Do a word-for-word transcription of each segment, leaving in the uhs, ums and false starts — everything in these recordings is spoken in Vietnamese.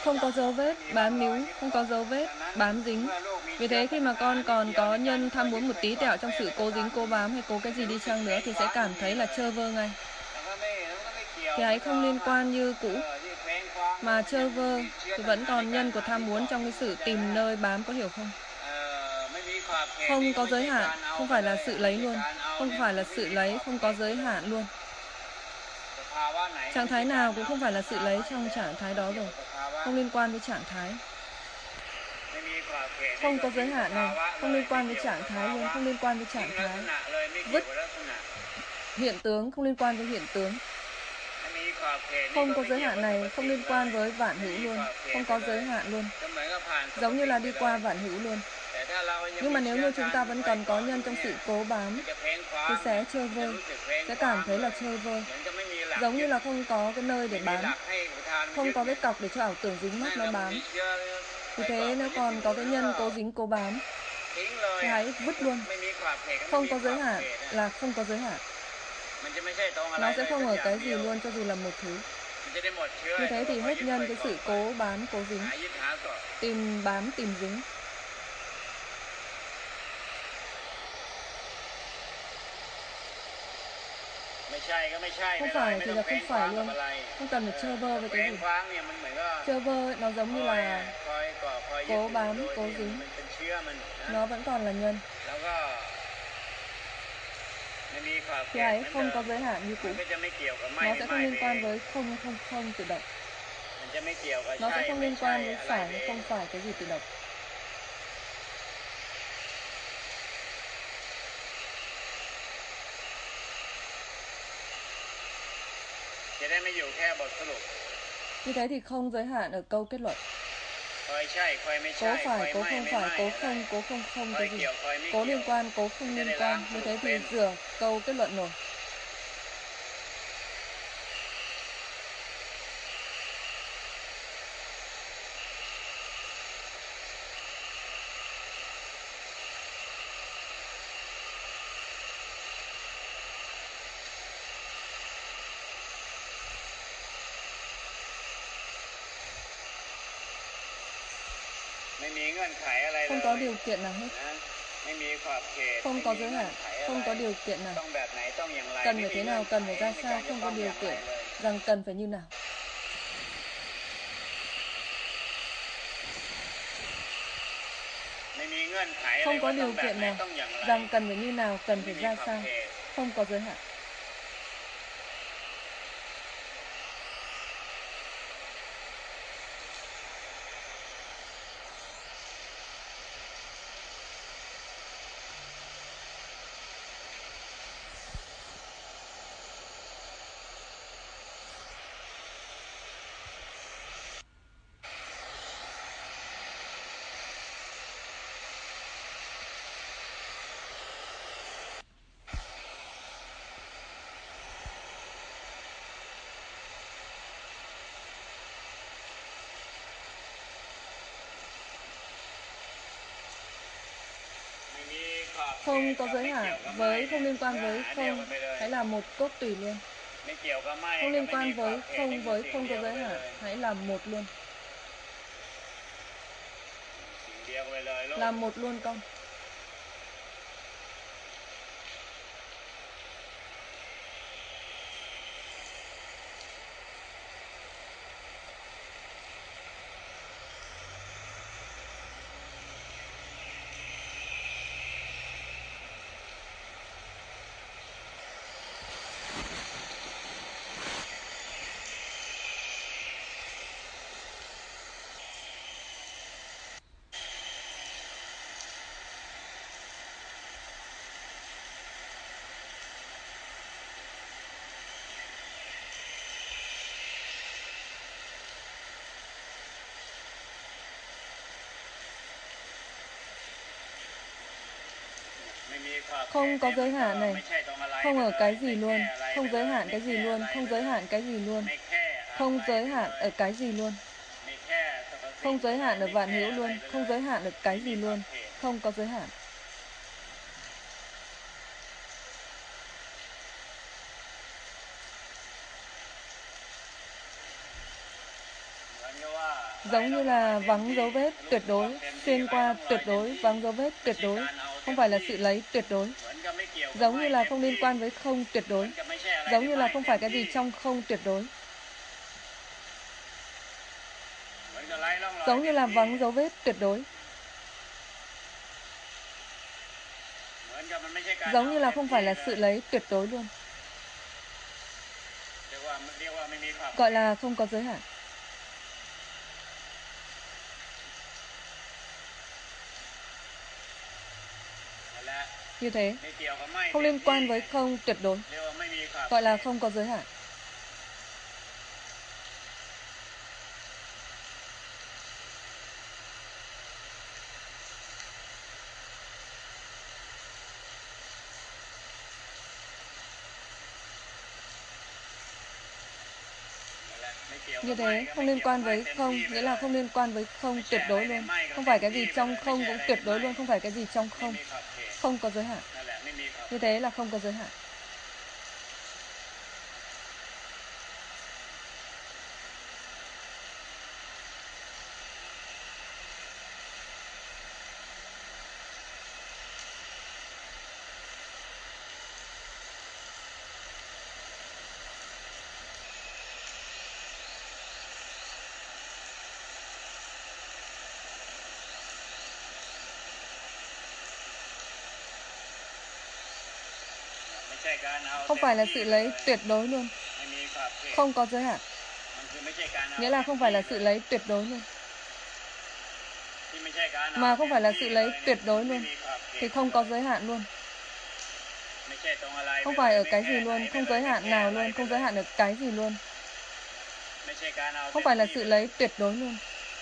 không có dấu vết bám níu, không có dấu vết bám dính. Vì thế khi mà con còn có nhân tham muốn một tí tẹo trong sự cố dính, cố bám hay cố cái gì đi chăng nữa thì sẽ cảm thấy là trơ vơ ngay. Thì ấy không liên quan như cũ, mà trơ vơ thì vẫn còn nhân của tham muốn trong cái sự tìm nơi bám, có hiểu không? Không có giới hạn, không phải là sự lấy luôn, không phải là sự lấy, không có giới hạn luôn. Trạng thái nào cũng không phải là sự lấy trong trạng thái đó rồi, không liên quan với trạng thái. Không có giới hạn này, không liên quan với trạng thái luôn, không liên quan với trạng thái. Vứt hiện tướng, không liên quan với hiện tướng. Không có giới hạn này, không liên quan với vạn hữu luôn, không có giới hạn luôn. Giống như là đi qua vạn hữu luôn. Nhưng mà nếu như chúng ta vẫn còn có nhân trong sự cố bám thì sẽ trơ vơ, sẽ cảm thấy là trơ vơ. Giống như là không có cái nơi để bám, không có cái cọc để cho ảo tưởng dính mắc nó bám. Vì thế nếu còn có cái nhân cố dính cố bám thì hãy vứt luôn. Không có giới hạn là không có giới hạn. Nó sẽ không ở cái gì luôn cho dù là một thứ. Như thế thì hết nhân cái sự cố bám cố dính, tìm bám tìm dính. Không phải thì là không phải luôn, không cần phải trơ vơ với cái gì. Trơ vơ nó giống như là cố bám cố dính, nó vẫn còn là nhân. Thì ấy không có giới hạn như cũ, nó sẽ không liên quan với không hay không không tự động, nó sẽ không liên quan với phải hay không phải cái gì tự động. Như thế thì không giới hạn ở câu kết luận. Cố phải, cố không phải, cố không, cố không không cái gì. Cố liên quan, cố không liên quan. Như thế thì rửa câu kết luận rồi. Không có điều kiện nào hết, không có giới hạn, không có điều kiện nào. Cần phải thế nào, cần phải ra sao, không có điều kiện rằng cần phải như nào. Không có điều kiện nào rằng cần phải như nào, cần phải ra sao, không có giới hạn. Không có giới hạn với không liên quan với không, hãy là một cốt tùy luôn. Không liên quan với không với không có giới hạn, hãy làm một luôn. Làm một luôn con. Không có giới hạn này, không ở cái gì luôn, không giới hạn cái gì luôn, không giới hạn cái gì luôn, không giới hạn ở cái gì luôn, không giới hạn ở vạn hữu luôn, không giới hạn ở cái gì luôn, không có giới hạn. giống như là vắng dấu vết tuyệt đối, xuyên qua tuyệt đối, vắng dấu vết tuyệt đối, không phải là sự lấy tuyệt đối, giống như là không liên quan với không tuyệt đối, giống như là không phải cái gì trong không tuyệt đối, giống như là vắng dấu vết tuyệt đối, giống như là không phải là sự lấy tuyệt đối luôn, gọi là không có giới hạn. Như thế, không liên quan với không tuyệt đối, gọi là không có giới hạn. Như thế, không liên quan với không, nghĩa là không liên quan với không tuyệt đối luôn. Không phải cái gì trong không cũng tuyệt đối luôn, không phải cái gì trong không. Không có giới hạn. Như thế là không có giới hạn. Không phải là sự lấy tuyệt đối luôn. Không có giới hạn. Nghĩa là không phải là sự lấy tuyệt đối luôn. Mà không phải là sự lấy tuyệt đối luôn. Thì không có giới hạn luôn. Không phải ở cái gì luôn, không giới hạn nào luôn, không giới hạn ở cái gì luôn. Không phải là sự lấy tuyệt đối luôn.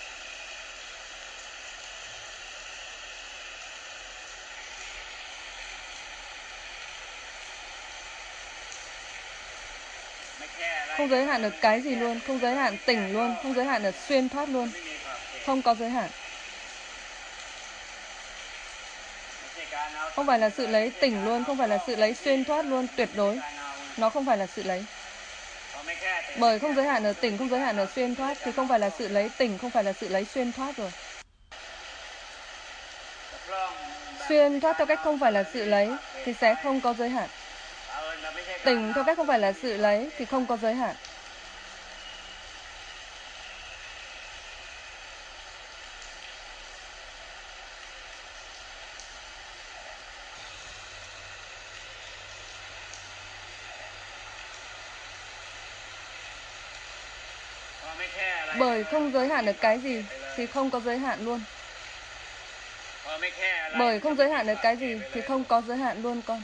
Không giới hạn ở cái gì luôn, không giới hạn tỉnh luôn, không giới hạn ở xuyên thoát luôn. Không có giới hạn. Không phải là sự lấy tỉnh luôn, không phải là sự lấy xuyên thoát luôn, tuyệt đối. Nó không phải là sự lấy. Bởi không giới hạn ở tỉnh, không giới hạn ở xuyên thoát thì không phải là sự lấy tỉnh, không phải là sự lấy xuyên thoát rồi. Xuyên thoát theo cách không phải là sự lấy thì sẽ không có giới hạn. Tỉnh theo cách không phải là sự lấy thì không có giới hạn. Bởi không giới hạn ở cái gì thì không có giới hạn luôn. Bởi không giới hạn ở cái gì thì không có giới hạn luôn con.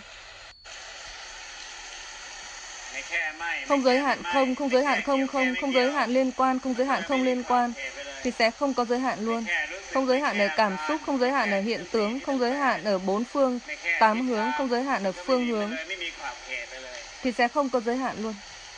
Không giới hạn không, không giới hạn không không, không giới hạn liên quan, không giới hạn không liên quan thì sẽ không có giới hạn luôn. Không giới hạn ở cảm xúc, không giới hạn ở hiện tướng, không giới hạn ở bốn phương, tám hướng, không giới hạn ở phương hướng thì sẽ không có giới hạn luôn.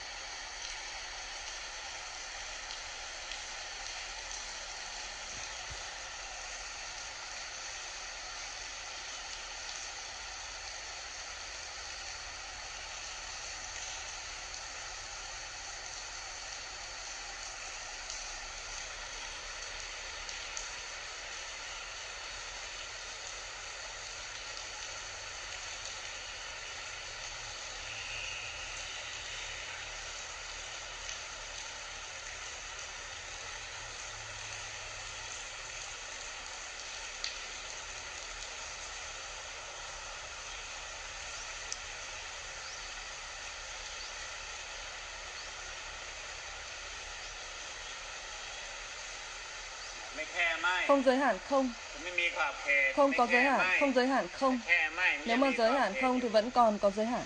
Không giới hạn không. Không có giới hạn, không giới hạn không. Nếu mà giới hạn không thì vẫn còn có giới hạn.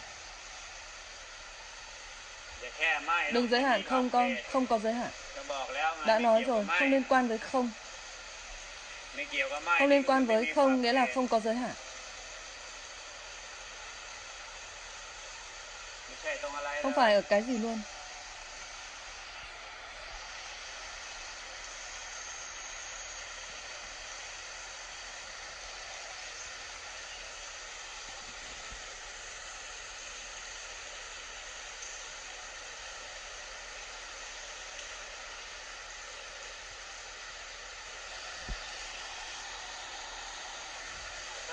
Đừng giới hạn không con, không có giới hạn. Đã nói rồi, không liên quan với không. Không liên quan với không nghĩa là không có giới hạn. Không phải ở cái gì luôn.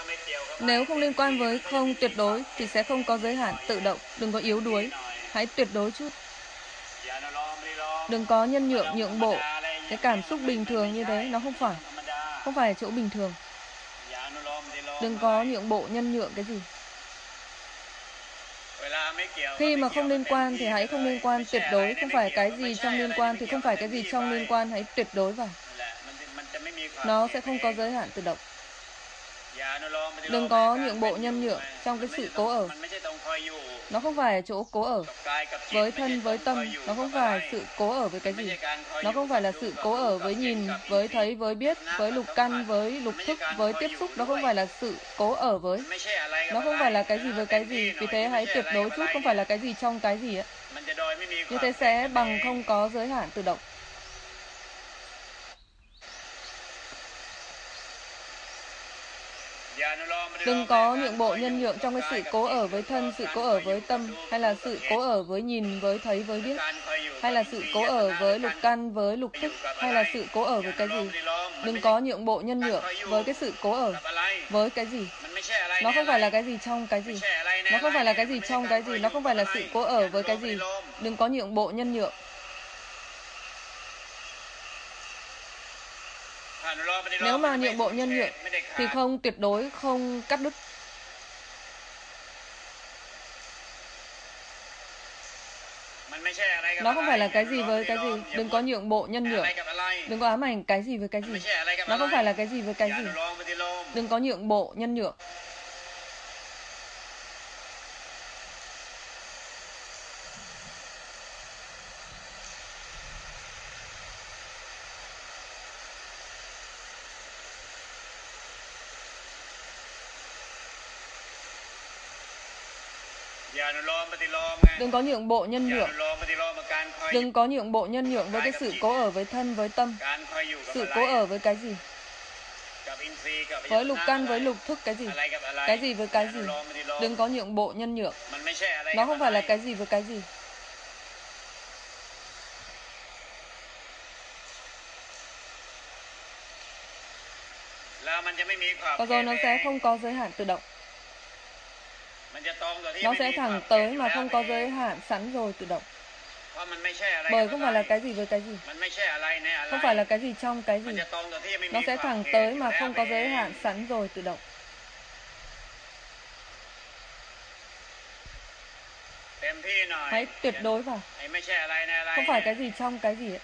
Nếu không liên quan với không tuyệt đối thì sẽ không có giới hạn tự động. Đừng có yếu đuối, hãy tuyệt đối chút. Đừng có nhân nhượng, nhượng bộ. Cái cảm xúc bình thường như thế nó không phải. Không phải chỗ bình thường. Đừng có nhượng bộ, nhân nhượng cái gì. Khi mà không liên quan thì hãy không liên quan tuyệt đối. Không phải cái gì trong liên quan thì không phải cái gì trong liên quan. Hãy tuyệt đối vào. Nó sẽ không có giới hạn tự động. Đừng có nhượng bộ nhân nhượng trong cái sự cố ở. Nó không phải chỗ cố ở với thân, với tâm. Nó không phải sự cố ở với cái gì. Nó không phải là sự cố ở với nhìn, với thấy, với biết, với lục căn, với lục thức, với tiếp xúc. Nó không phải là sự cố ở với. Nó không phải là cái gì với cái gì. Vì thế hãy tuyệt đối chút, không phải là cái gì trong cái gì ấy. Như thế sẽ bằng không có giới hạn tự động. Đừng có nhượng bộ nhân nhượng trong cái sự cố ở với thân, sự cố ở với tâm, hay là sự cố ở với nhìn, với thấy, với biết, hay là sự cố ở với lục căn, với lục thức, hay là sự cố ở với cái gì. Đừng có nhượng bộ nhân nhượng với cái sự cố ở với cái gì. Nó không phải là cái gì trong cái gì. Nó không phải là cái gì trong cái gì. Nó không phải là sự cố ở với cái gì. Đừng có nhượng bộ nhân nhượng. Nếu mà nhượng bộ nhân nhượng thì không tuyệt đối, không cắt đứt. Nó không phải là cái gì với cái gì. Đừng có nhượng bộ nhân nhượng. Đừng có ám ảnh cái gì với cái gì. Nó không phải là cái gì với cái gì. Đừng có nhượng bộ nhân nhượng. Đừng có nhượng bộ nhân nhượng. Đừng có nhượng bộ nhân nhượng với cái sự cố ở với thân, với tâm. Sự cố ở với cái gì. Với lục căn, với lục thức cái gì. Cái gì với cái gì. Đừng có nhượng bộ nhân nhượng. Nó không phải là cái gì với cái gì. Và rồi nó sẽ không có giới hạn tự động. Nó sẽ thẳng tới mà không có giới hạn sẵn rồi tự động. Bởi không phải là cái gì với cái gì. Không phải là cái gì trong cái gì. Nó sẽ thẳng tới mà không có giới hạn sẵn rồi tự động. Hãy tuyệt đối vào. Không phải cái gì trong cái gì ấy.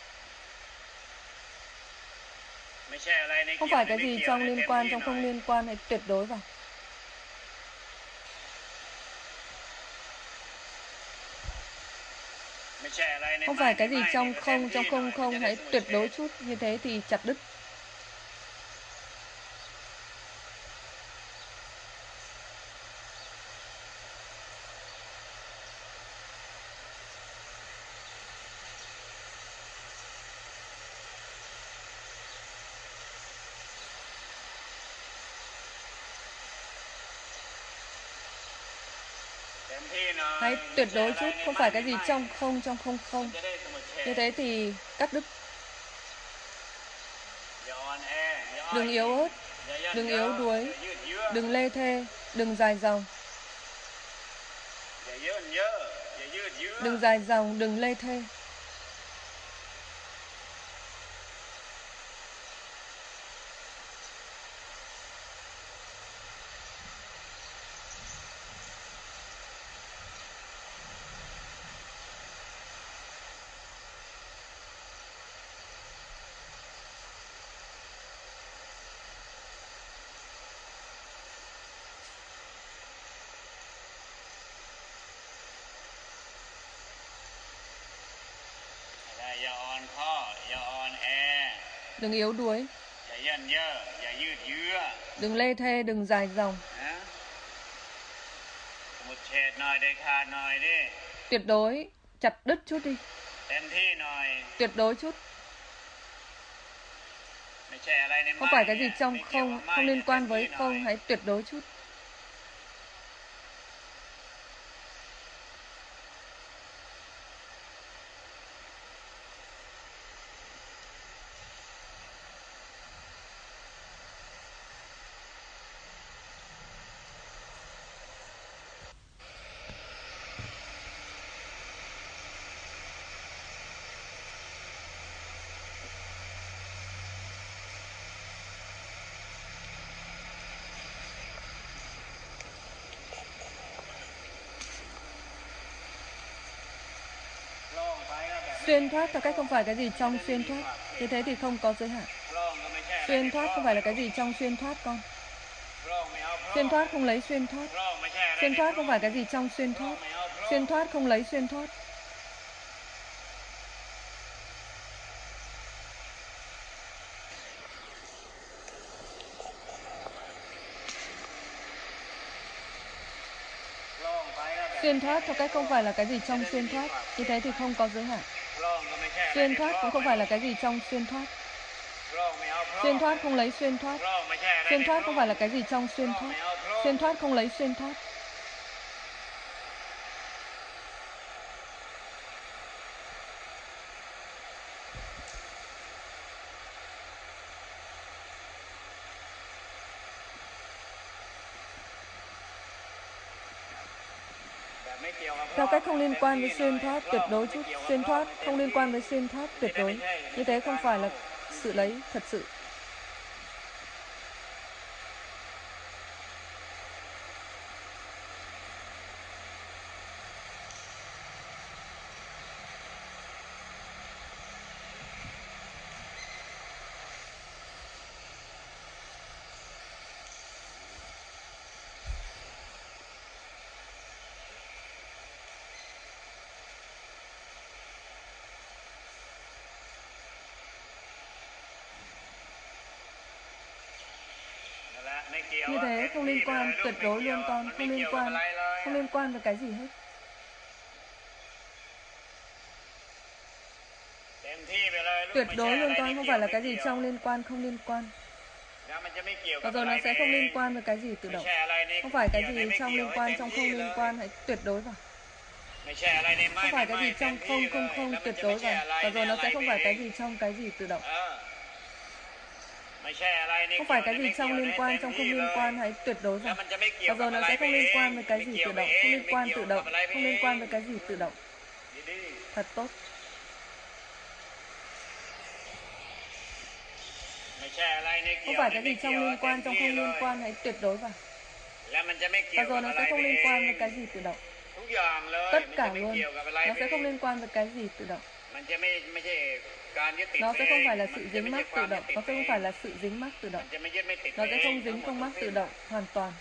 Không phải cái gì trong liên quan, trong không liên quan. Hãy tuyệt đối vào. Không phải cái gì trong không, trong không không. Hãy tuyệt đối chút. Như thế thì chặt đứt. Hãy tuyệt đối chút. Không phải cái gì trong không, trong không không. Như thế thì cắt đứt. Đừng yếu ớt. Đừng yếu đuối. Đừng lê thê. Đừng dài dòng. Đừng dài dòng. Đừng lê thê. Đừng yếu đuối. Đừng lê thê, đừng dài dòng. Tuyệt đối, chặt đứt chút đi. Tuyệt đối chút. Không phải cái gì trong không, không liên quan với không. Hãy tuyệt đối chút. Xuyên thoát theo cách không phải cái gì trong xuyên thoát. Như thế thì không có giới hạn. Xuyên thoát không phải là cái gì trong xuyên thoát con. Xuyên thoát không lấy xuyên thoát. Xuyên thoát không phải cái gì trong xuyên thoát. Xuyên thoát không lấy xuyên thoát. Xuyên thoát theo cách không phải là cái gì trong xuyên thoát. Như thế thì không có giới hạn. Xuyên thoát cũng không phải là cái gì trong xuyên thoát. Xuyên thoát không lấy xuyên thoát. Xuyên thoát không phải là cái gì trong xuyên thoát. Xuyên thoát không lấy xuyên thoát. Theo cách không liên quan với xuyên thoát tuyệt đối chút. Xuyên thoát không liên quan với xuyên thoát tuyệt đối. Như thế không phải là sự lấy thật sự. Như thế không liên quan tuyệt đối luôn con. Không liên quan. Không liên quan với cái gì hết. Tuyệt đối luôn con. Không phải là cái gì trong liên quan không liên quan. Và rồi nó sẽ không liên quan với cái gì tự động. Không phải cái gì trong liên quan trong không liên quan. Hãy tuyệt đối vào. Không phải cái gì trong không không không tuyệt đối vào. Và rồi nó sẽ không phải cái gì trong cái gì tự động. Không phải cái gì trong liên quan trong không liên quan. Hãy tuyệt đối vào. Và rồi nó sẽ không liên quan với cái gì tự động. Không liên quan tự động. Không liên quan với cái gì tự động. Thật tốt. Không phải cái gì trong liên quan trong không liên quan. Hãy tuyệt đối vào. Và rồi nó sẽ không liên quan với cái gì tự động. Tất cả luôn. Nó sẽ không liên quan với cái gì tự động. Nó sẽ không phải là sự dính mắc tự động. Nó sẽ không phải là sự dính mắc tự động. Nó sẽ không dính không mắc tự động hoàn toàn.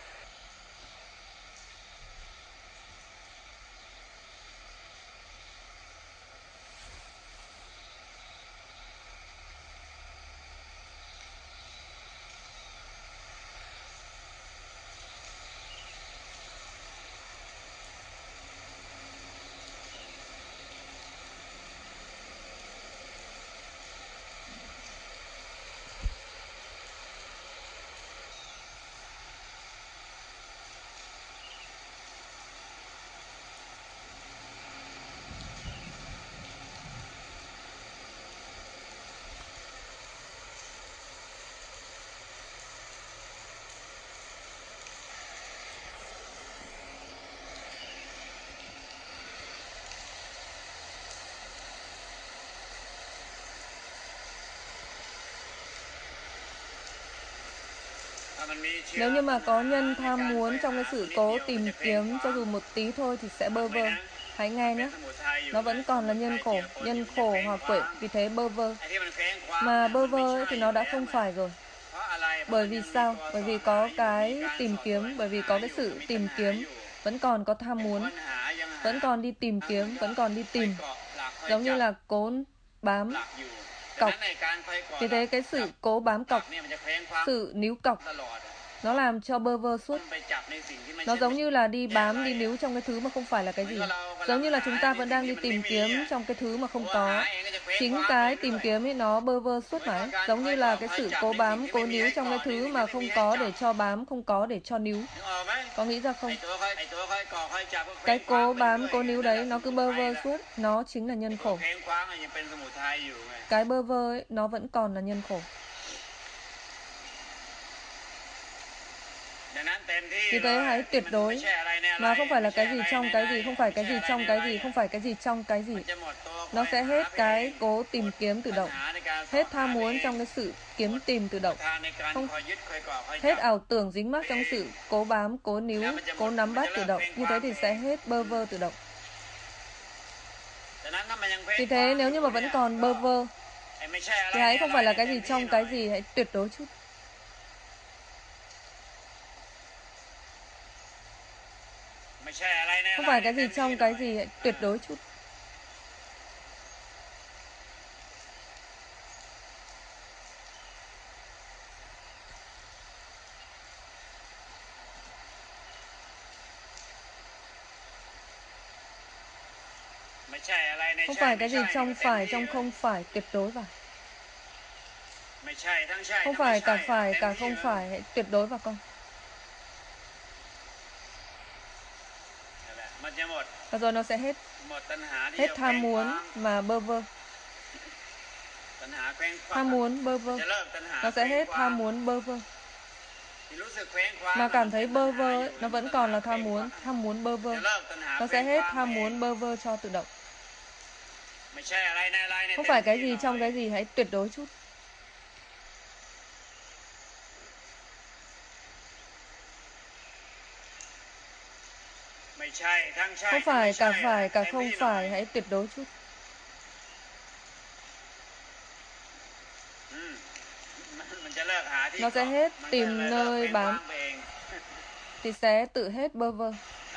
Nếu như mà có nhân tham muốn trong cái sự cố tìm kiếm cho dù một tí thôi thì sẽ bơ vơ. Hãy nghe nhé. Nó vẫn còn là nhân khổ, nhân khổ hoặc quệ, vì thế bơ vơ. Mà bơ vơ ấy thì nó đã không phải rồi. Bởi vì sao? Bởi vì có cái tìm kiếm, bởi vì có cái sự tìm kiếm, vẫn còn có tham muốn, vẫn còn đi tìm kiếm, vẫn còn đi tìm. Giống như là cố bám cọc. Vì thế cái sự cố bám cọc, sự níu cọc, nó làm cho bơ vơ suốt. Nó giống như là đi bám, đi níu trong cái thứ mà không phải là cái gì. Giống như là chúng ta vẫn đang đi tìm kiếm trong cái thứ mà không có. Chính cái tìm kiếm ấy nó bơ vơ suốt mãi. Giống như là cái sự cố bám, cố níu trong cái thứ mà không có để cho bám, không có để cho níu. Có nghĩ ra không? Cái cố bám, cố níu đấy nó cứ bơ vơ suốt. Nó chính là nhân khổ. Cái bơ vơ ấy nó vẫn còn là nhân khổ. Vì thế hãy tuyệt đối. Mà không phải là cái gì trong cái gì, không phải cái gì trong cái gì, không phải cái gì trong cái gì. Nó sẽ hết cái cố tìm kiếm tự động, hết tham muốn trong cái sự kiếm tìm tự động, không, hết ảo tưởng dính mắc trong sự cố bám, cố níu, cố nắm bắt tự động. Như thế thì sẽ hết bơ vơ tự động. Vì thế nếu như mà vẫn còn bơ vơ thì hãy không phải là cái gì trong cái gì, hãy tuyệt đối chút. Không phải cái gì trong cái gì, hãy tuyệt đối chút. Không phải cái gì trong phải, trong không phải, tuyệt đối vào. Không phải cả phải, cả không phải, hãy tuyệt đối vào con. Và rồi nó sẽ hết. Hết tham muốn mà bơ vơ. Tham muốn bơ vơ. Nó sẽ hết tham muốn bơ vơ. Mà cảm thấy bơ vơ ấy, nó vẫn còn là tham muốn, tham muốn bơ vơ. Nó sẽ hết tham muốn bơ vơ cho tự động. Không phải cái gì trong cái gì, hãy tuyệt đối chút. Không phải cả phải, cả không phải, hãy tuyệt đối chút. Nó sẽ hết tìm nơi bám thì sẽ tự hết bơ vơ.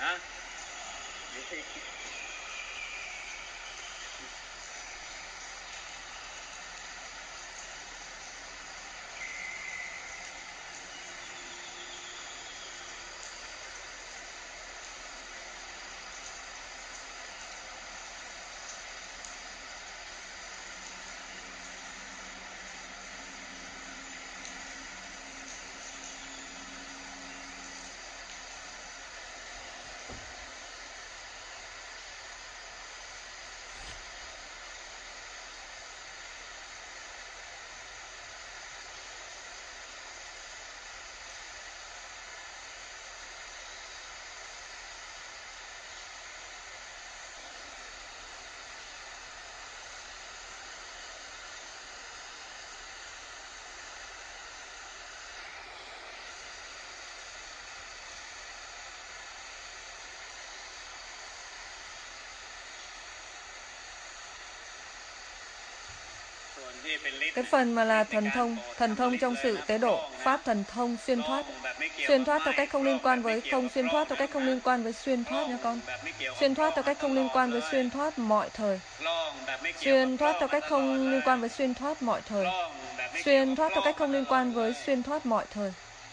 Cái phần mà là thần thông, thần thông trong sự tế độ, pháp thần thông xuyên thoát. Xuyên thoát theo cách không liên quan với không, xuyên thoát theo cách không liên quan với xuyên thoát nha con. Xuyên thoát theo cách không liên quan với xuyên thoát mọi thời. Xuyên thoát theo cách không liên quan với xuyên thoát mọi thời. Xuyên thoát theo cách không liên quan với xuyên thoát mọi thời.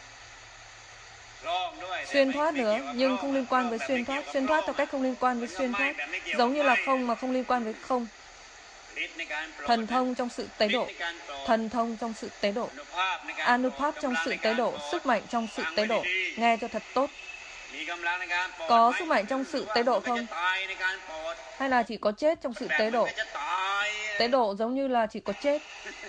Xuyên thoát nữa, nhưng không liên quan với xuyên thoát. Xuyên thoát theo cách không liên quan với xuyên thoát. Giống như là không mà không liên quan với không. Thần thông trong sự tế độ. Thần thông trong sự tế độ. Anupap trong sự tế độ. Sức mạnh trong sự tế độ. Nghe cho thật tốt. Có sức mạnh trong sự tế độ không? Hay là chỉ có chết trong sự tế độ? Tế độ giống như là chỉ có chết.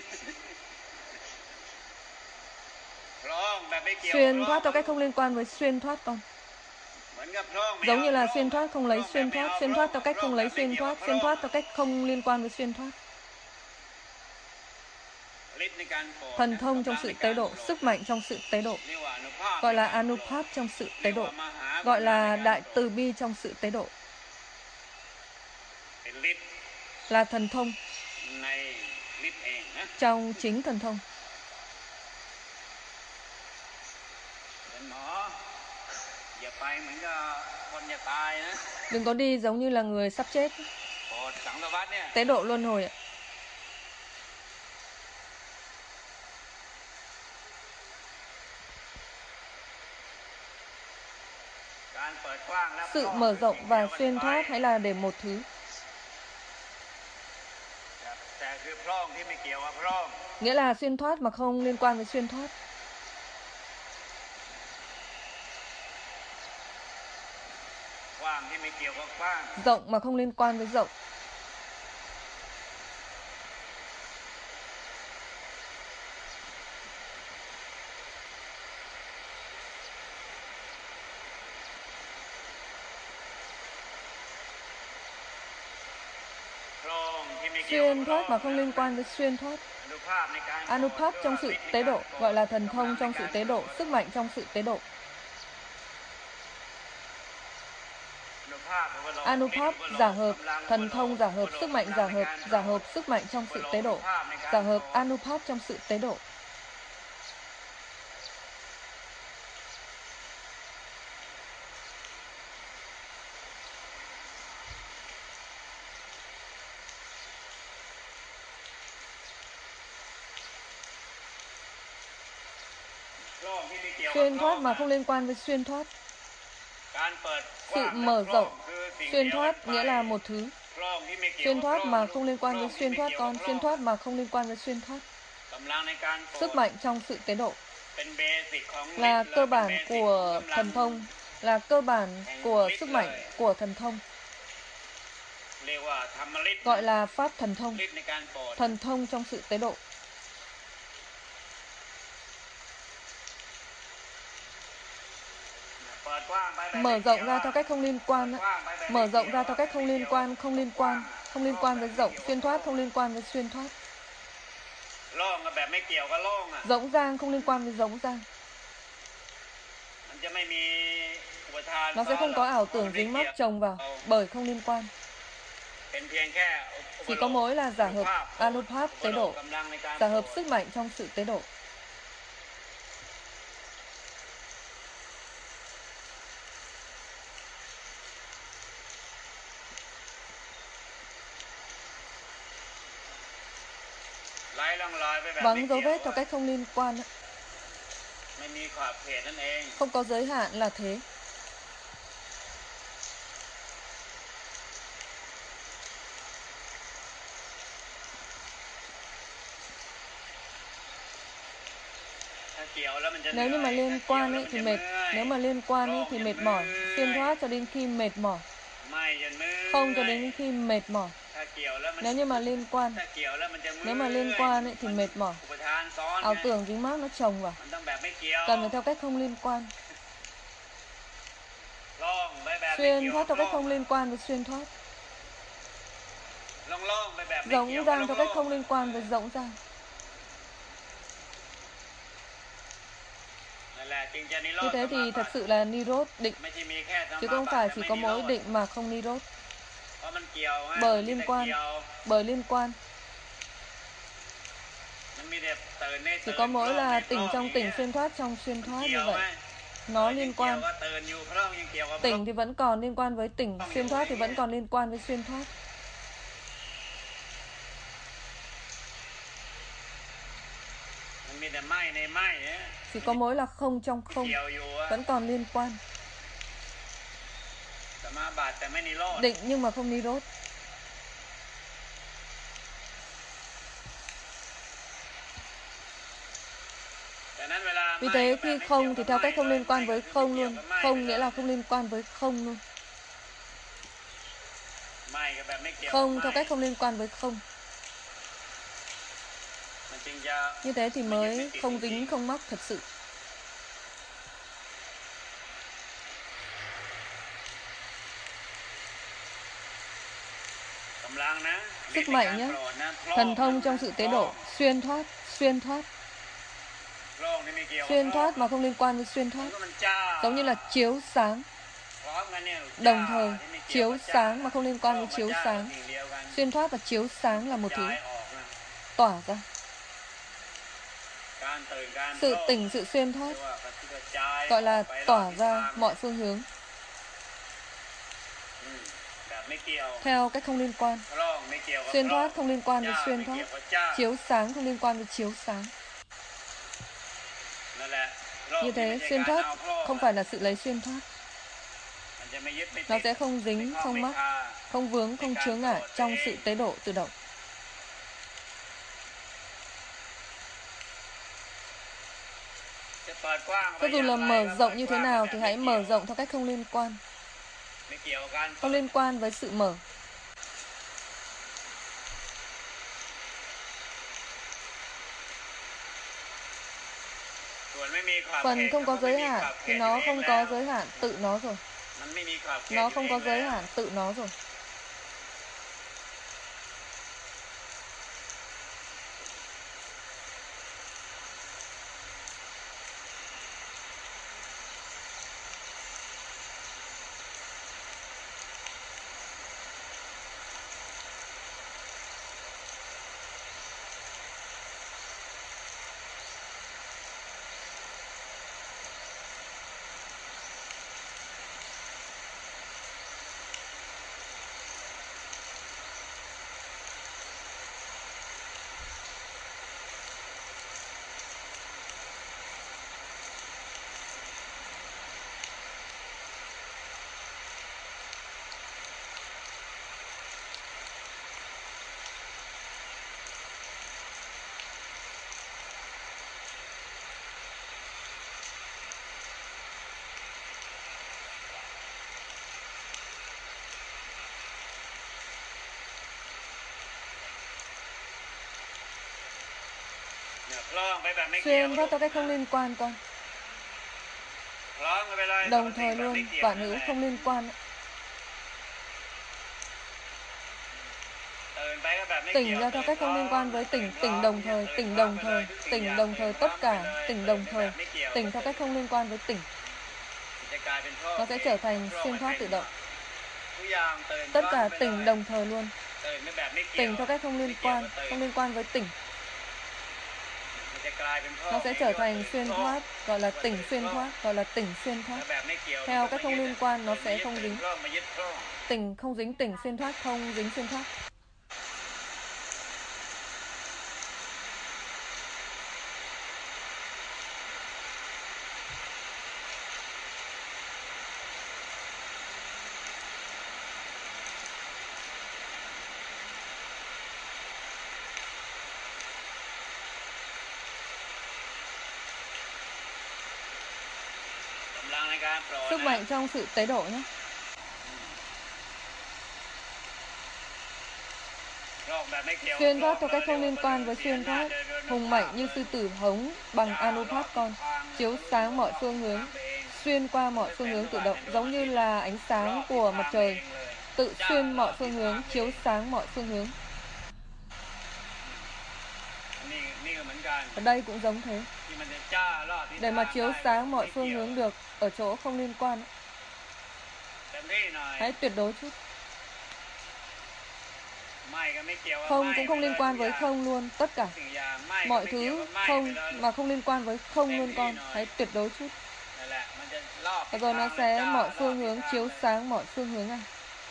Xuyên thoát theo cách không liên quan với xuyên thoát con. Giống như là xuyên thoát không lấy xuyên thoát. Xuyên thoát theo cách không lấy xuyên thoát. Xuyên thoát theo cách không liên quan với xuyên thoát. Thần thông trong sự tế độ. Sức mạnh trong sự tế độ. Gọi là Anupap trong sự tế độ. Gọi là đại từ bi trong sự tế độ. Là thần thông trong chính thần thông. Đừng có đi giống như là người sắp chết. Tế độ luân hồi ạ. Sự mở rộng và xuyên thoát hãy là để một thứ. Nghĩa là xuyên thoát mà không liên quan với xuyên thoát. Rộng mà không liên quan với rộng. Xuyên thoát mà không liên quan với xuyên thoát. Anupap trong sự tế độ. Gọi là thần thông trong sự tế độ. Sức mạnh trong sự tế độ. Anupap giả hợp, thần thông giả hợp, sức mạnh giả hợp, giả hợp sức mạnh trong sự tế độ, giả hợp Anupap trong sự tế độ. Xuyên thoát mà không liên quan với xuyên thoát. Sự mở rộng, xuyên thoát nghĩa là một thứ. Xuyên thoát mà không liên quan với xuyên thoát con, xuyên thoát mà không liên quan với xuyên thoát. Sức mạnh trong sự tế độ là cơ bản của thần thông, là cơ bản của sức mạnh của thần thông. Gọi là pháp thần thông, thần thông trong sự tế độ. Mở rộng ra theo cách không liên quan, mở rộng ra theo cách không liên quan, không liên quan, không liên quan với rộng, xuyên thoát không liên quan với xuyên thoát. Rỗng rang không liên quan với rỗng rang. Nó sẽ không có ảo tưởng dính mắc chồng vào, bởi không liên quan. Chỉ có mối là giả hợp Anupap tế độ, giả hợp sức mạnh trong sự tế độ. Vắng dấu vết theo cách không liên quan, không có giới hạn là thế. Nếu như mà liên quan ấy thì mệt, nếu mà liên quan ấy thì mệt mỏi, xuyên thoát cho đến khi mệt mỏi, không cho đến khi mệt mỏi. Nếu như mà liên quan, nếu mà liên quan ấy thì mệt mỏi, ảo tưởng dính mắc nó chồng vào, cần phải theo cách không liên quan. Xuyên thoát theo cách không liên quan với xuyên thoát, rỗng rang theo cách không liên quan với rỗng rang. Như thế thì thật sự là Nirod định, chứ không phải chỉ có mỗi định mà không Nirod. Bởi liên quan, bởi liên quan. Chỉ có mỗi là tỉnh trong tỉnh, xuyên thoát trong xuyên thoát như vậy. Nó liên quan. Tỉnh thì vẫn còn liên quan với tỉnh, xuyên thoát thì vẫn còn liên quan với xuyên thoát. Chỉ có mỗi là không trong không, vẫn còn liên quan. Định nhưng mà không Nirod. Vì thế khi không thì theo cách không liên quan với không luôn. Không nghĩa là không liên quan với không luôn. Không theo cách không liên quan với không. Như thế thì mới không dính không mắc thật sự. Sức mạnh nhé. Thần thông trong sự tế độ, xuyên thoát, xuyên thoát. Xuyên thoát mà không liên quan với xuyên thoát. Giống như là chiếu sáng. Đồng thời, chiếu sáng mà không liên quan với chiếu sáng. Xuyên thoát và chiếu sáng là một thứ. Tỏa ra. Sự tỉnh, sự xuyên thoát gọi là tỏa ra mọi phương hướng. Theo cách không liên quan. Xuyên thoát không liên quan với xuyên thoát. Chiếu sáng không liên quan với chiếu sáng. Như thế, xuyên thoát không phải là sự lấy xuyên thoát. Nó sẽ không dính, không mắc, không vướng, không chướng ngại trong sự tế độ tự động. Cho dù là mở rộng như thế nào thì hãy mở rộng theo cách không liên quan. Không liên quan với sự mở. Phần không có giới hạn thì nó không có giới hạn tự nó rồi. Nó không có giới hạn tự nó rồi. Xuyên thoát theo cách không liên quan con. Đồng thời luôn, vạn hữu không liên quan. Tỉnh ra theo cách không liên quan với tỉnh, tỉnh đồng thời, tỉnh đồng thời, tỉnh đồng thời tất cả, tỉnh đồng thời, tỉnh theo cách không liên quan với tỉnh. Nó sẽ trở thành xuyên thoát tự động. Tất cả tỉnh đồng thời luôn. Tỉnh theo cách không liên quan, không liên quan với tỉnh. Nó sẽ trở thành xuyên thoát, gọi là tỉnh xuyên thoát, gọi là tỉnh xuyên thoát. Theo cách không liên quan nó sẽ không dính. Tỉnh không dính tỉnh, xuyên thoát không dính xuyên thoát. Sức mạnh trong sự tế độ nhé. Xuyên thoát theo cách không liên quan với xuyên thoát, hùng mạnh như sư tử hống bằng Anupat con, chiếu sáng mọi phương hướng, xuyên qua mọi phương hướng tự động, giống như là ánh sáng của mặt trời, tự xuyên mọi phương hướng, chiếu sáng mọi phương hướng. Ở đây cũng giống thế. Để mà chiếu sáng mọi phương hướng được ở chỗ không liên quan, hãy tuyệt đối chút. Không cũng không liên quan với không luôn, tất cả mọi thứ không mà không liên quan với không luôn con, hãy tuyệt đối chút. Và rồi nó sẽ mọi phương hướng chiếu sáng mọi phương hướng này.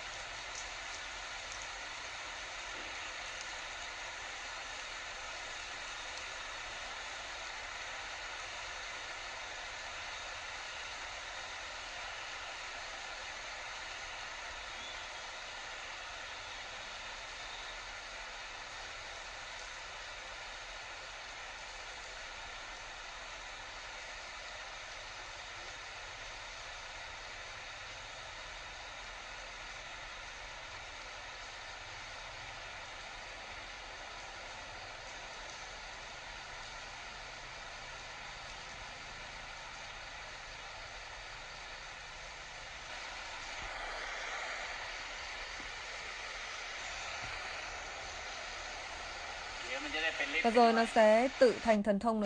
Và rồi nó sẽ tự thành thần thông nữa.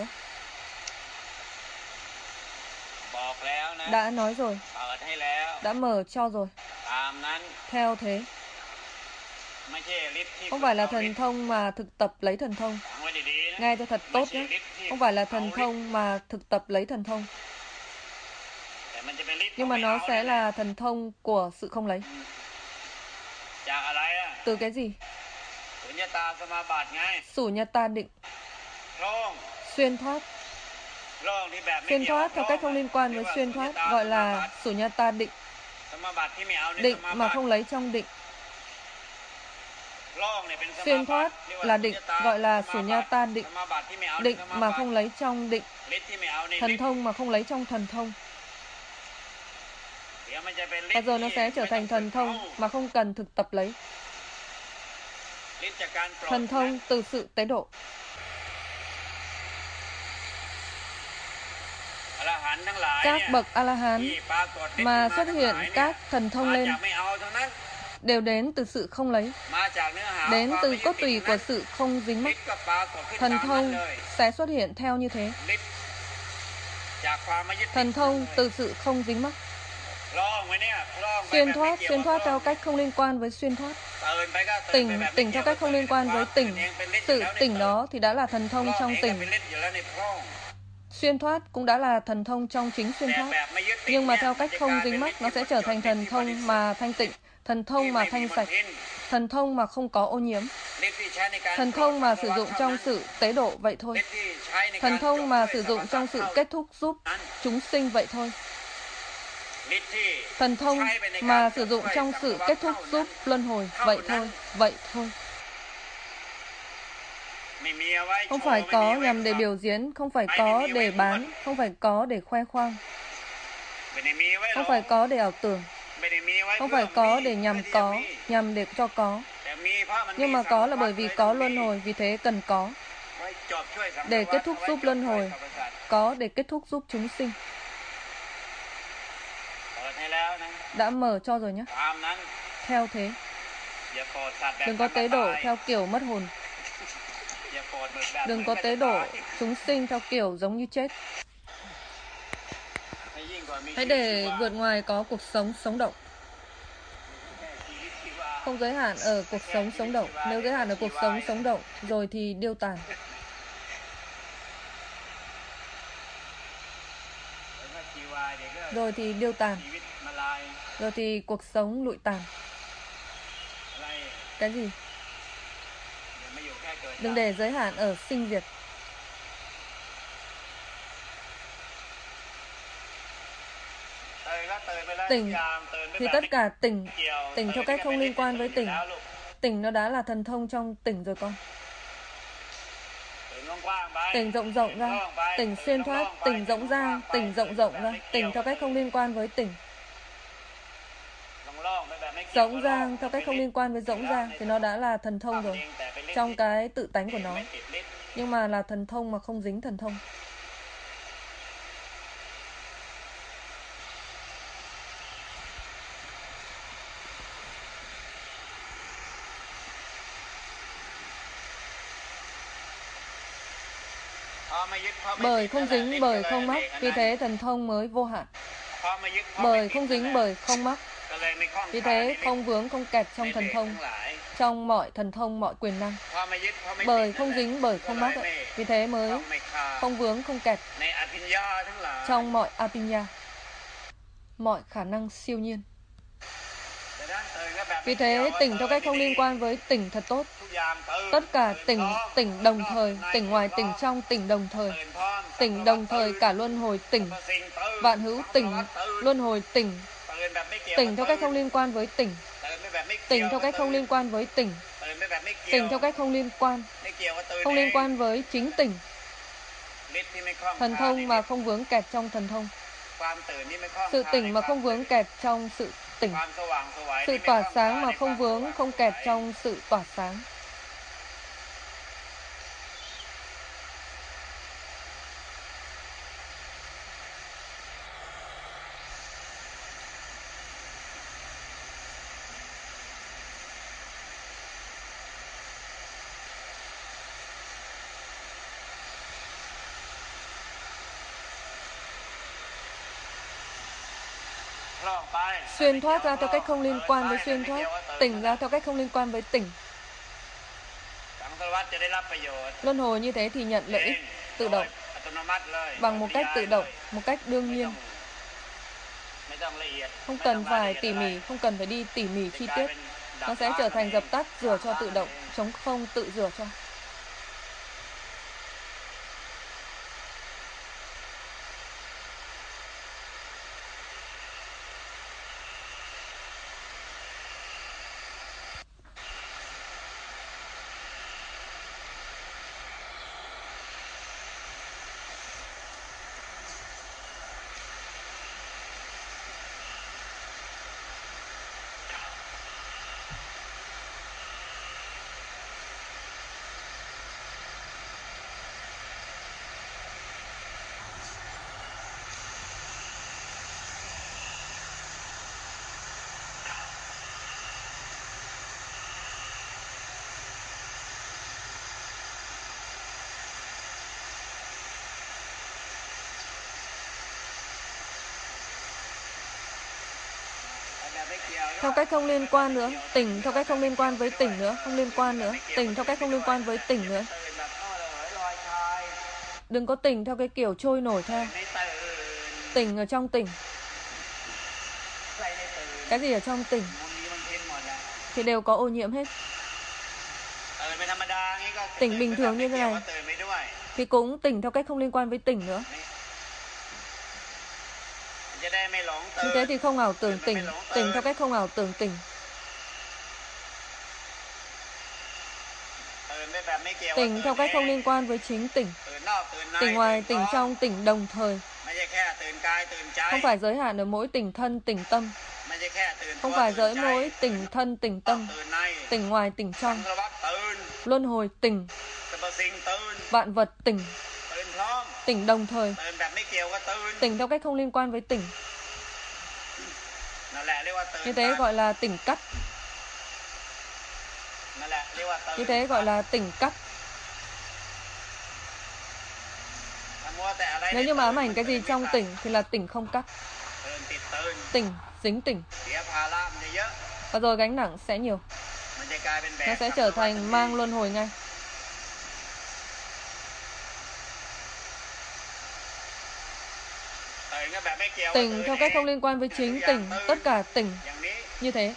Đã nói rồi, đã mở cho rồi. Theo thế, không phải là thần thông mà thực tập lấy thần thông. Nghe cho thật tốt nhé. Không phải là thần thông mà thực tập lấy thần thông. Nhưng mà nó sẽ là thần thông của sự không lấy. Từ cái gì? Sunyata định. Xuyên thoát. Xuyên thoát theo cách không liên quan với xuyên thoát gọi là Sunyata định. Định mà không lấy trong định. Xuyên thoát là định gọi là Sunyata định. Định mà không lấy trong định. Thần thông mà không lấy trong thần thông. Và rồi nó sẽ trở thành thần thông mà không cần thực tập lấy. Thần thông từ sự tế độ. Các bậc A-la-hán mà xuất hiện các thần thông lên đều đến từ sự không lấy, đến từ cốt tủy của sự không dính mắc. Thần thông sẽ xuất hiện theo như thế. Thần thông từ sự không dính mắc. Xuyên thoát, xuyên thoát theo cách không liên quan với xuyên thoát. Tỉnh, tỉnh theo cách không liên quan với tỉnh. Sự tỉnh đó thì đã là thần thông trong tỉnh. Xuyên thoát cũng đã là thần thông trong chính xuyên thoát. Nhưng mà theo cách không dính mắc, nó sẽ trở thành thần thông mà thanh tịnh, thần thông mà thanh sạch, thần thông mà không có ô nhiễm, thần thông mà sử dụng trong sự tế độ vậy thôi, thần thông mà sử dụng trong sự kết thúc giúp chúng sinh vậy thôi, thần thông mà sử dụng trong sự kết thúc giúp luân hồi vậy thôi, vậy thôi. Không phải có nhằm để biểu diễn, không phải có để bán, không phải có để khoe khoang, không phải có để ảo tưởng, không phải có để nhằm có, nhằm để cho có. Nhưng mà có là bởi vì có luân hồi, vì thế cần có. để kết thúc giúp luân hồi, có để kết thúc giúp chúng sinh. Đã mở cho rồi nhé. Theo thế. Đừng có tế độ theo kiểu mất hồn. Đừng có tế độ chúng sinh theo kiểu giống như chết. Hãy để vượt ngoài có cuộc sống sống động. Không giới hạn ở cuộc sống sống động. Nếu giới hạn ở cuộc sống sống động, rồi thì điêu tàn. Rồi thì điêu tàn. Rồi thì cuộc sống lụi tàn. Cái gì? Đừng để giới hạn ở sinh diệt. Tỉnh thì tất cả tỉnh, tỉnh theo cách không liên quan với tỉnh. Tỉnh nó đã là thần thông trong tỉnh rồi con. Tỉnh rộng rộng ra, tỉnh xuyên thoát, tỉnh rộng ra, tỉnh rộng rộng ra, tỉnh theo cách không liên quan với tỉnh. Rỗng ra theo cách không liên quan với rỗng ra thì nó đã là thần thông rồi, trong cái tự tánh của nó. Nhưng mà là thần thông mà không dính thần thông. Bởi không dính, bởi không mắc, vì thế thần thông mới vô hạn. Bởi không dính, bởi không mắc, vì thế không vướng, không kẹt trong thần thông, trong mọi thần thông, mọi quyền năng. Bởi không dính, bởi không mắc, vì thế mới không vướng, không kẹt trong mọi apinya, mọi khả năng siêu nhiên. Vì thế tỉnh theo cách không liên quan với tỉnh thật tốt. Tất cả tỉnh, tỉnh đồng thời, tỉnh ngoài, tỉnh trong, tỉnh đồng thời. Tỉnh đồng thời cả luân hồi tỉnh, vạn hữu tỉnh, luân hồi tỉnh. Tỉnh theo cách không liên quan với tỉnh. Tỉnh theo cách không liên quan với tỉnh. Tỉnh theo cách không liên quan, không liên quan với chính tỉnh. Thần thông mà không vướng kẹt trong thần thông. Sự tỉnh mà không vướng kẹt trong sự tỉnh. Sự tỏa sáng mà không vướng, không kẹt trong sự tỏa sáng. Xuyên thoát ra theo cách không liên quan với xuyên thoát, tỉnh ra theo cách không liên quan với tỉnh. Luân hồi như thế thì nhận lợi ích tự động, bằng một cách tự động, một cách đương nhiên. Không cần phải tỉ mỉ, không cần phải đi tỉ mỉ chi tiết. Nó sẽ trở thành dập tắt, rửa cho tự động, trống không tự rửa cho. Theo cách không liên quan nữa, tỉnh theo cách không liên quan với tỉnh nữa, không liên quan nữa, tỉnh theo cách không liên quan với tỉnh nữa. Đừng có tỉnh theo cái kiểu trôi nổi theo. Tỉnh ở trong tỉnh. Cái gì ở trong tỉnh thì đều có ô nhiễm hết. Tỉnh bình thường như thế này thì cũng tỉnh theo cách không liên quan với tỉnh nữa. Như thế thì không ảo tưởng tỉnh, tỉnh theo cách không ảo tưởng tỉnh. Tỉnh theo cách không liên quan với chính tỉnh. Tỉnh ngoài, tỉnh trong, tỉnh đồng thời. Không phải giới hạn ở mỗi tỉnh thân, tỉnh tâm. Không phải giới mỗi tỉnh thân, tỉnh tâm. Tỉnh ngoài, tỉnh trong. Luân hồi tỉnh. Vạn vật tỉnh, tỉnh đồng thời, tỉnh theo cách không liên quan với tỉnh. Như thế gọi là tỉnh cắt. Như thế gọi là tỉnh cắt. Nếu như mà ám ảnh cái gì trong tỉnh thì là tỉnh không cắt. Tỉnh, dính tỉnh. Và rồi gánh nặng sẽ nhiều. Nó sẽ trở thành mang luân hồi ngay. Tỉnh theo cách không liên quan với chính tỉnh, tất cả tỉnh như thế.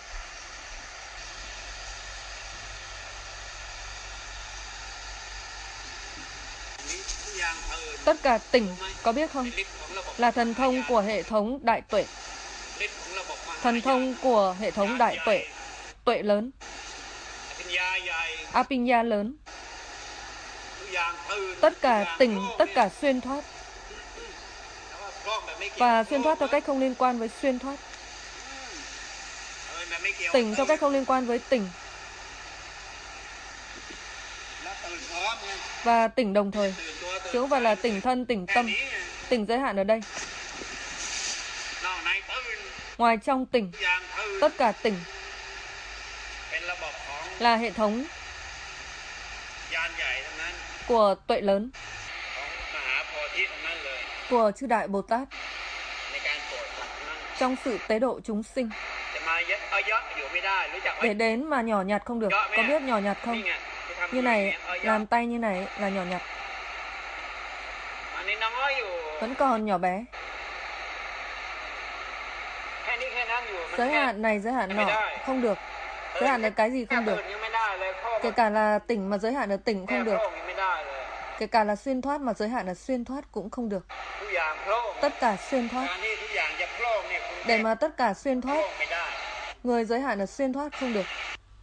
Tất cả tỉnh, có biết không? Là thần thông của hệ thống đại tuệ. Thần thông của hệ thống đại tuệ. Tuệ lớn. Apinya lớn. Tất cả tỉnh, tất cả xuyên thoát. Và xuyên thoát theo cách không liên quan với xuyên thoát. Tỉnh theo cách không liên quan với tỉnh. Và tỉnh đồng thời. Chứ không phải là tỉnh thân, tỉnh tâm. Tỉnh giới hạn ở đây. Ngoài trong tỉnh, tất cả tỉnh là hệ thống của tuệ lớn, của chư Đại Bồ Tát trong sự tế độ chúng sinh. Để đến mà nhỏ nhặt không được. Có biết nhỏ nhặt không? Như này, làm tay như này là nhỏ nhặt. Vẫn còn nhỏ bé. Giới hạn này, giới hạn nọ không được. Giới hạn là cái gì không được. Kể cả là tỉnh mà giới hạn ở tỉnh không được. Kể cả là xuyên thoát mà giới hạn ở xuyên thoát cũng không được. Tất cả xuyên thoát. Để mà tất cả xuyên thoát, người giới hạn ở xuyên thoát không được.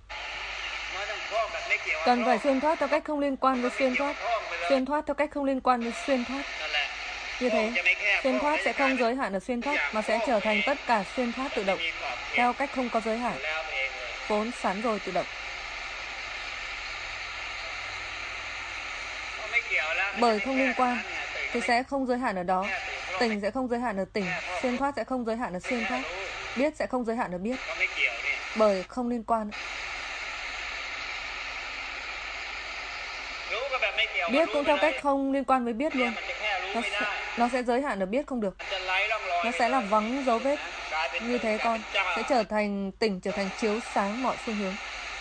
Cần phải xuyên thoát theo cách không liên quan với xuyên thoát. Xuyên thoát theo cách không liên quan với xuyên thoát. Như thế, xuyên thoát sẽ không giới hạn ở xuyên thoát, mà sẽ trở thành tất cả xuyên thoát tự động, theo cách không có giới hạn, vốn sẵn rồi tự động. Bởi không liên quan, thì sẽ không giới hạn ở đó. Tỉnh sẽ không giới hạn ở tỉnh, xuyên thoát sẽ không giới hạn ở xuyên thoát, biết sẽ không giới hạn ở biết. Bởi không liên quan. Biết cũng theo cách không liên quan với biết luôn. Nó sẽ, nó sẽ giới hạn ở biết không được. Nó sẽ là vắng dấu vết. Như thế con sẽ trở thành tỉnh, trở thành chiếu sáng mọi phương hướng.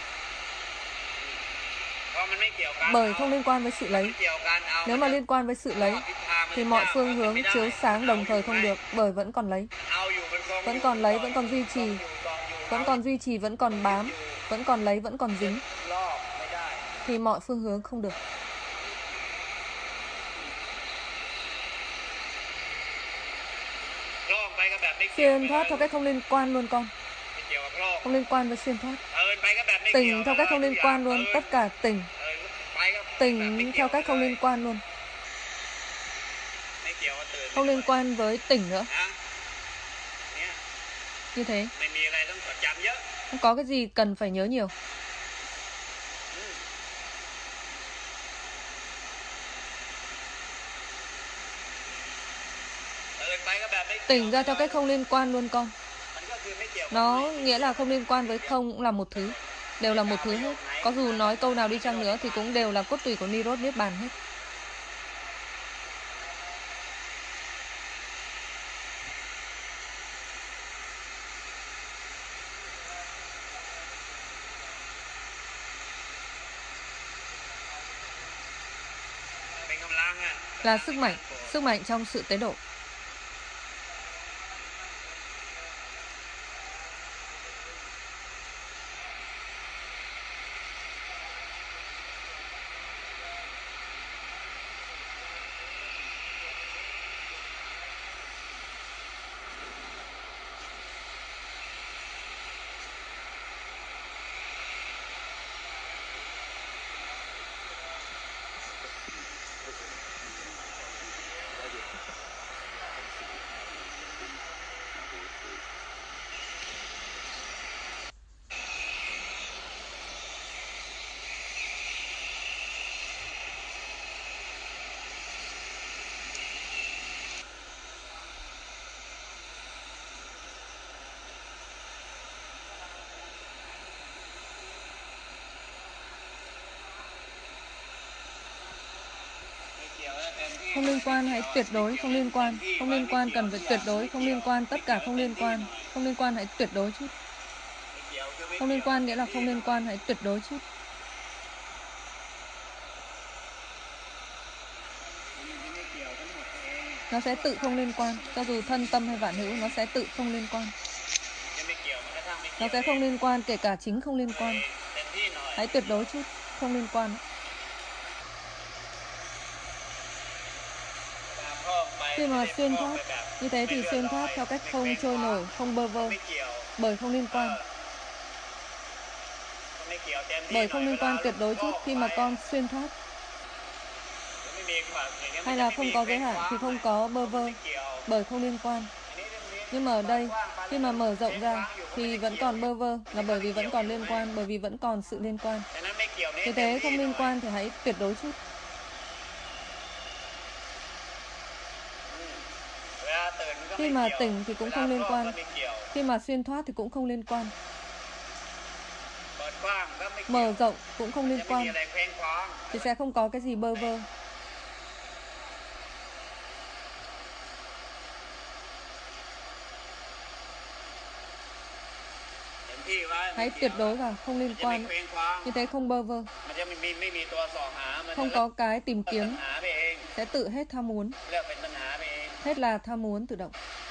Bởi không liên quan với sự lấy. Nếu mà liên quan với sự lấy thì mọi phương hướng chiếu sáng đồng thời không được. Bởi vẫn còn lấy. Vẫn còn lấy, vẫn còn duy trì. Vẫn còn duy trì, vẫn còn bám. Vẫn còn lấy, vẫn còn dính. Thì mọi phương hướng không được. Xuyên thoát theo cách không liên quan luôn con. Không liên quan với xuyên thoát. Tỉnh theo cách không liên quan luôn. Tất cả tỉnh. Tỉnh theo cách không liên quan luôn. Không liên quan với tỉnh nữa. Như thế. Không có cái gì cần phải nhớ nhiều. Tỉnh ra theo cách không liên quan luôn con. Nó nghĩa là không liên quan với không cũng là một thứ. Đều là một thứ hết. Có dù nói câu nào đi chăng nữa thì cũng đều là cốt tủy của Nirod Niết Bàn hết. Là sức mạnh, sức mạnh trong sự tế độ. Không liên quan hãy tuyệt đối không liên quan. Không liên quan cần phải tuyệt đối không liên quan. Tất cả không liên quan. Không liên quan hãy tuyệt đối chút. Không liên quan nghĩa là không liên quan hãy tuyệt đối chút. Nó sẽ tự không liên quan. Cho dù thân tâm hay vạn hữu, nó sẽ tự không liên quan. Nó sẽ không liên quan, kể cả chính không liên quan. Hãy tuyệt đối chút, không liên quan. Khi mà xuyên thoát như thế thì xuyên thoát theo cách không trôi nổi, không bơ vơ, bởi không liên quan. Bởi không liên quan tuyệt đối chút. Khi mà con xuyên thoát hay là không có giới hạn thì không có bơ vơ, bởi không liên quan. Nhưng mà ở đây, khi mà mở rộng ra thì vẫn còn bơ vơ, là bởi vì vẫn còn liên quan, bởi vì vẫn còn sự liên quan. Vì thế không liên quan thì hãy tuyệt đối chút. Khi mà tỉnh thì cũng không liên quan. Khi mà xuyên thoát thì cũng không liên quan. Mở rộng cũng không liên quan. Thì sẽ không có cái gì bơ vơ. Hãy tuyệt đối vào không liên quan. Như thế không bơ vơ. Không có cái tìm kiếm. Sẽ tự hết tham muốn. Hết là tham muốn tự động.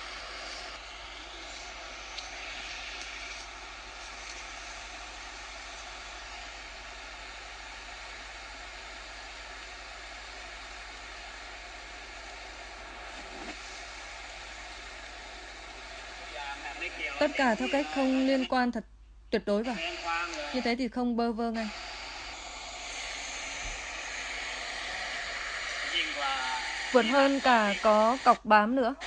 Tất cả theo cách không liên quan thật tuyệt đối vào. Như thế thì không bơ vơ ngay. Vượt hơn cả có cọc bám nữa.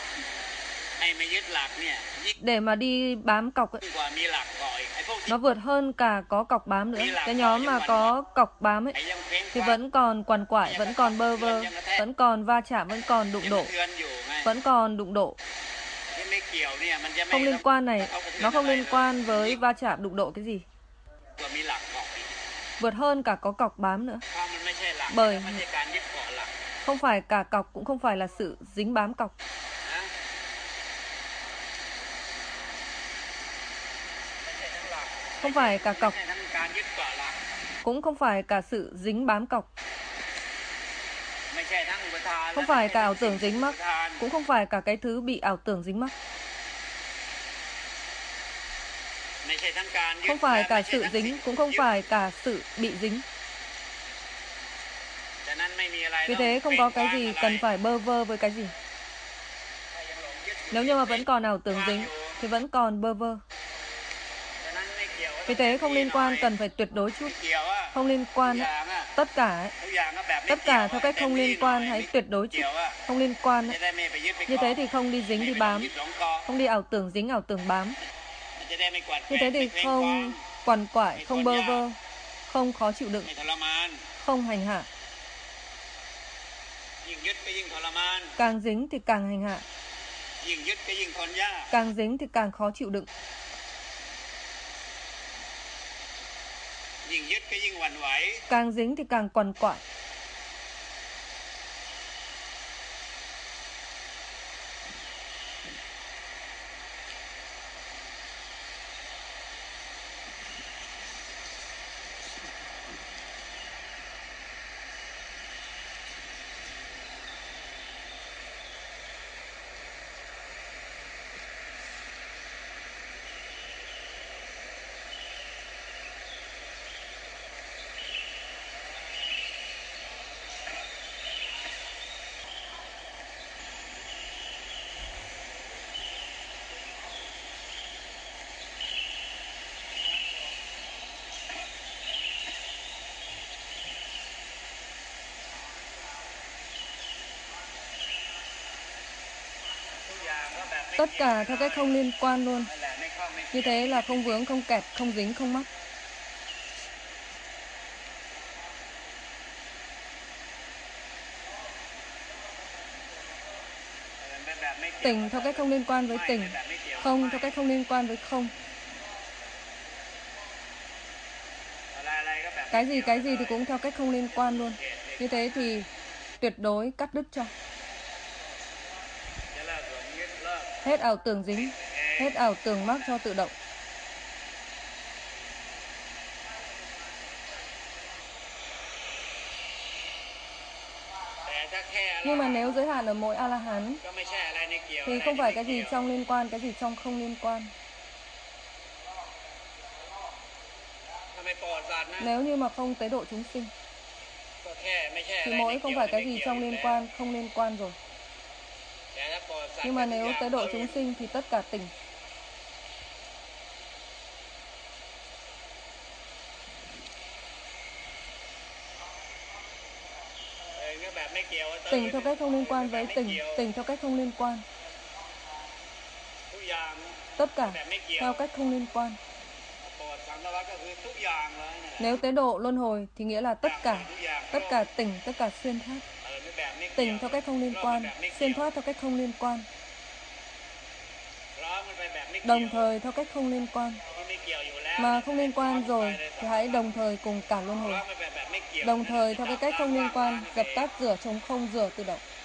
Để mà đi bám cọc ấy, nó vượt hơn cả có cọc bám nữa. Cái nhóm mà có cọc bám ấy thì vẫn còn quằn quại, vẫn còn bơ vơ, vẫn còn va chạm, vẫn còn đụng độ. Vẫn còn đụng độ. Không liên quan này, nó không liên quan với va chạm đụng độ cái gì. Vượt hơn cả có cọc bám nữa. Bởi không phải cả cọc cũng không phải là sự dính bám cọc. Không phải cả cọc, cũng không phải cả sự dính bám cọc. Không phải cả ảo tưởng dính mắc, cũng không phải cả cái thứ bị ảo tưởng dính mắc. Không phải cả sự dính, cũng không phải cả sự bị dính. Vì thế không có cái gì cần phải bơ vơ với cái gì. Nếu như mà vẫn còn ảo tưởng dính thì vẫn còn bơ vơ. Vì thế không liên quan cần phải tuyệt đối chút. Không liên quan tất cả ấy. Tất cả theo cách không liên quan hãy tuyệt đối chút. Không liên quan ấy. Như thế thì không đi dính đi bám. Không đi ảo tưởng dính ảo tưởng bám. Như thế thì không quằn quại, không bơ vơ, không khó chịu đựng, không hành hạ. Càng dính thì càng hành hạ. Càng dính thì càng khó chịu đựng. Càng dính thì càng quằn quại. Tất cả theo cách không liên quan luôn. Như thế là không vướng, không kẹt, không dính, không mắc. Tỉnh theo cách không liên quan với tỉnh. Không theo cách không liên quan với không. Cái gì cái gì thì cũng theo cách không liên quan luôn. Như thế thì tuyệt đối cắt đứt cho. Hết ảo tưởng dính, hết ảo tưởng mắc cho tự động. Nhưng mà nếu giới hạn ở mỗi A-la-hán thì không phải cái gì trong liên quan, cái gì trong không liên quan. Nếu như mà không tế độ chúng sinh thì mỗi không phải cái gì trong liên quan, không liên quan rồi. Nhưng mà nếu tế độ chúng sinh thì tất cả tỉnh. Tỉnh theo cách không liên quan với tỉnh, tỉnh theo cách không liên quan. Tất cả theo cách không liên quan. Nếu tế độ luân hồi thì nghĩa là tất cả, tất cả tỉnh, tất cả xuyên thoát. Tỉnh theo cách không liên quan, xuyên thoát theo cách không liên quan. Đồng thời theo cách không liên quan. Mà không liên quan rồi thì hãy đồng thời cùng cả luân hồi. Đồng thời theo cái cách không liên quan, dập tắt, rửa, chống không, rửa tự động.